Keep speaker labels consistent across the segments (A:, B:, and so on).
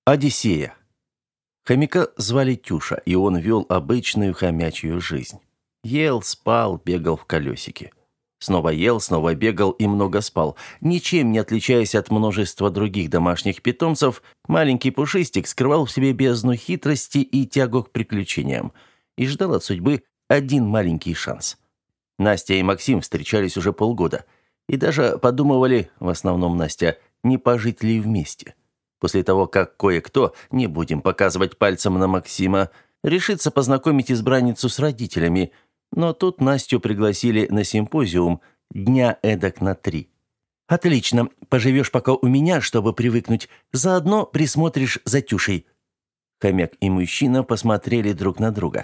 A: Одиссея. Хомяка звали Тюша, и он вел обычную хомячью жизнь. Ел, спал, бегал в колесике. Снова ел, снова бегал и много спал. Ничем не отличаясь от множества других домашних питомцев, маленький пушистик скрывал в себе бездну хитрости и тягу к приключениям и ждал от судьбы один маленький шанс. Настя и Максим встречались уже полгода и даже подумывали, в основном Настя, не пожить ли вместе. После того, как кое-кто, не будем показывать пальцем на Максима, решится познакомить избранницу с родителями, но тут Настю пригласили на симпозиум дня эдак на 3. «Отлично, поживешь пока у меня, чтобы привыкнуть, заодно присмотришь за Тюшей». Хомяк и мужчина посмотрели друг на друга.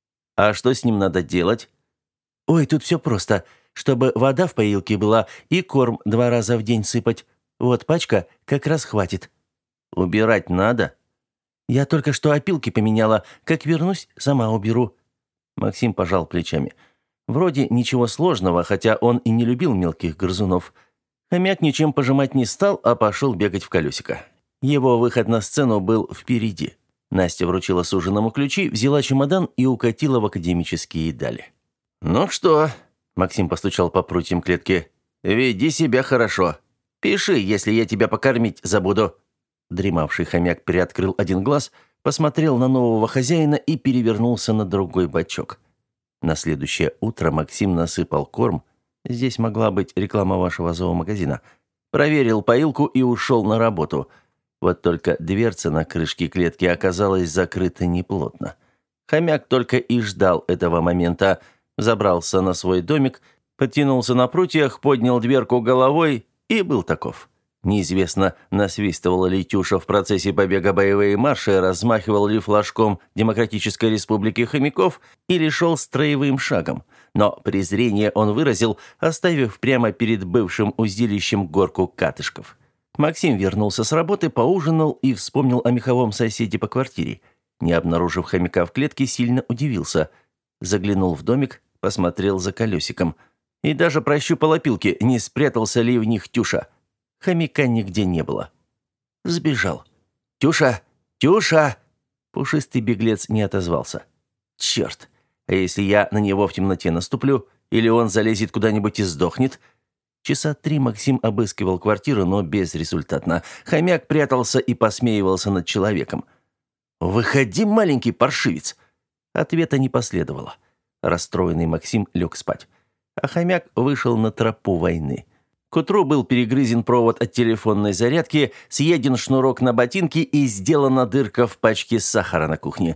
A: «А что с ним надо делать?» «Ой, тут все просто, чтобы вода в поилке была и корм 2 раза в день сыпать. Вот пачка как раз хватит». «Убирать надо?» «Я только что опилки поменяла. Как вернусь, сама уберу». Максим пожал плечами. Вроде ничего сложного, хотя он и не любил мелких грызунов. Хомяк ничем пожимать не стал, а пошел бегать в колесико. Его выход на сцену был впереди. Настя вручила суженому ключи, взяла чемодан и укатила в академические дали. «Ну что?» – Максим постучал по прутьям клетки. «Веди себя хорошо. Пиши, если я тебя покормить забуду». Дремавший хомяк приоткрыл один глаз, посмотрел на нового хозяина и перевернулся на другой бочок. На следующее утро Максим насыпал корм. Здесь могла быть реклама вашего зоомагазина. Проверил поилку и ушел на работу. Вот только дверца на крышке клетки оказалась закрыта неплотно. Хомяк только и ждал этого момента. Забрался на свой домик, подтянулся на прутьях, поднял дверку головой и был таков. Неизвестно, насвистывал ли Тюша в процессе побега боевые марши, размахивал ли флажком Демократической Республики Хомяков или шел строевым шагом. Но презрение он выразил, оставив прямо перед бывшим узилищем горку катышков. Максим вернулся с работы, поужинал и вспомнил о меховом соседе по квартире. Не обнаружив хомяка в клетке, сильно удивился. Заглянул в домик, посмотрел за колесиком. И даже прощупал опилки, не спрятался ли в них Тюша. Хомяка нигде не было. Сбежал. «Тюша! Тюша!» Пушистый беглец не отозвался. «Черт! А если я на него в темноте наступлю? Или он залезет куда-нибудь и сдохнет?» Часа 3 Максим обыскивал квартиру, но безрезультатно. Хомяк прятался и посмеивался над человеком. «Выходи, маленький паршивец!» Ответа не последовало. Расстроенный Максим лег спать. А хомяк вышел на тропу войны. К утру был перегрызен провод от телефонной зарядки, съеден шнурок на ботинке и сделана дырка в пачке сахара на кухне.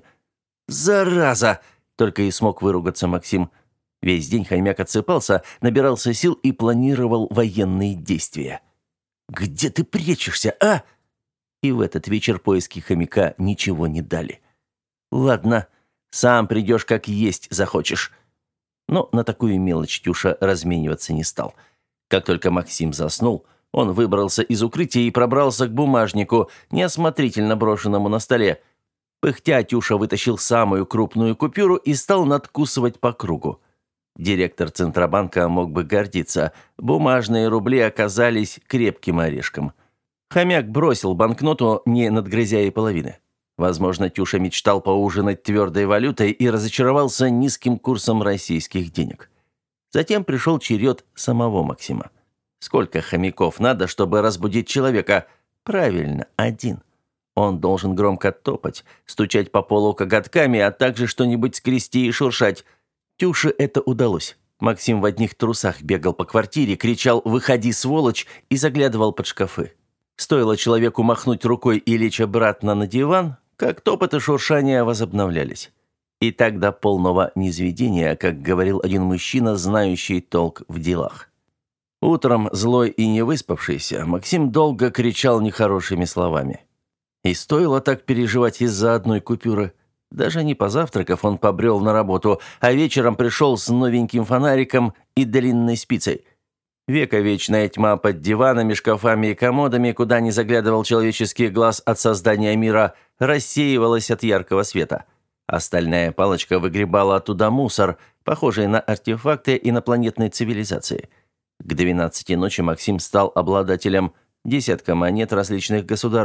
A: «Зараза!» – только и смог выругаться Максим. Весь день хомяк отсыпался, набирался сил и планировал военные действия. «Где ты прячешься, а?» И в этот вечер поиски хомяка ничего не дали. «Ладно, сам придешь, как есть захочешь». Но на такую мелочь Тюша размениваться не стал. Как только Максим заснул, он выбрался из укрытия и пробрался к бумажнику, неосмотрительно брошенному на столе. Пыхтя, Тюша вытащил самую крупную купюру и стал надкусывать по кругу. Директор Центробанка мог бы гордиться. Бумажные рубли оказались крепким орешком. Хомяк бросил банкноту, не надгрызя и половины. Возможно, Тюша мечтал поужинать твердой валютой и разочаровался низким курсом российских денег. Затем пришел черед самого Максима. Сколько хомяков надо, чтобы разбудить человека? Правильно, 1. Он должен громко топать, стучать по полу коготками, а также что-нибудь скрести и шуршать. Тюше это удалось. Максим в одних трусах бегал по квартире, кричал «Выходи, сволочь!» и заглядывал под шкафы. Стоило человеку махнуть рукой и лечь обратно на диван, как топот и шуршание возобновлялись. И так до полного низведения, как говорил один мужчина, знающий толк в делах. Утром, злой и невыспавшийся, Максим долго кричал нехорошими словами. И стоило так переживать из-за одной купюры. Даже не позавтракав, он побрел на работу, а вечером пришел с новеньким фонариком и длинной спицей. Века вечная тьма под диванами, шкафами и комодами, куда не заглядывал человеческий глаз от создания мира, рассеивалась от яркого света. Остальная палочка выгребала оттуда мусор, похожий на артефакты инопланетной цивилизации. К 12 ночи Максим стал обладателем десятка монет различных государств,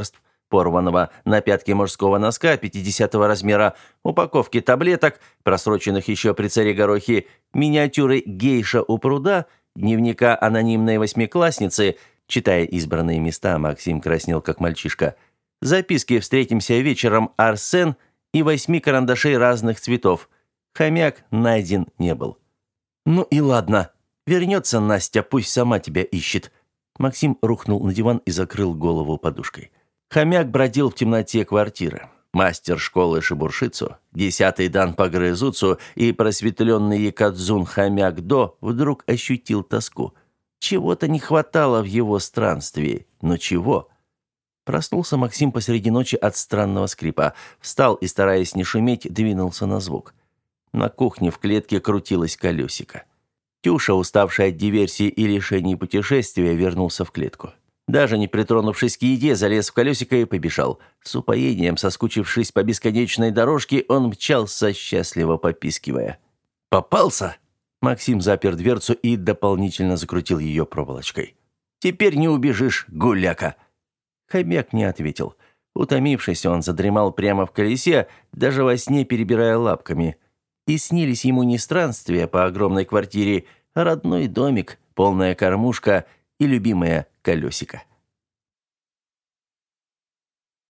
A: порванного на пятке мужского носка 50-го размера, упаковки таблеток, просроченных еще при царе Горохе, миниатюры «Гейша у пруда», дневника анонимной восьмиклассницы, читая избранные места, Максим краснел как мальчишка, записки «Встретимся вечером, Арсен» и 8 карандашей разных цветов. Хомяк найден не был. «Ну и ладно. Вернется Настя, пусть сама тебя ищет». Максим рухнул на диван и закрыл голову подушкой. Хомяк бродил в темноте квартиры. Мастер школы Шибуршицу, 10-й дан по Грызуцу и просветленный Якадзун Хомяк-до вдруг ощутил тоску. Чего-то не хватало в его странствии. Но чего? Проснулся Максим посреди ночи от странного скрипа. Встал и, стараясь не шуметь, двинулся на звук. На кухне в клетке крутилось колесико. Тюша, уставший от диверсии и лишений путешествия, вернулся в клетку. Даже не притронувшись к еде, залез в колесико и побежал. С упоением, соскучившись по бесконечной дорожке, он мчался, счастливо попискивая. «Попался?» Максим запер дверцу и дополнительно закрутил ее проволочкой. «Теперь не убежишь, гуляка!» Хомяк не ответил. Утомившись, он задремал прямо в колесе, даже во сне перебирая лапками. И снились ему не странствия по огромной квартире, а родной домик, полная кормушка и любимое колесико.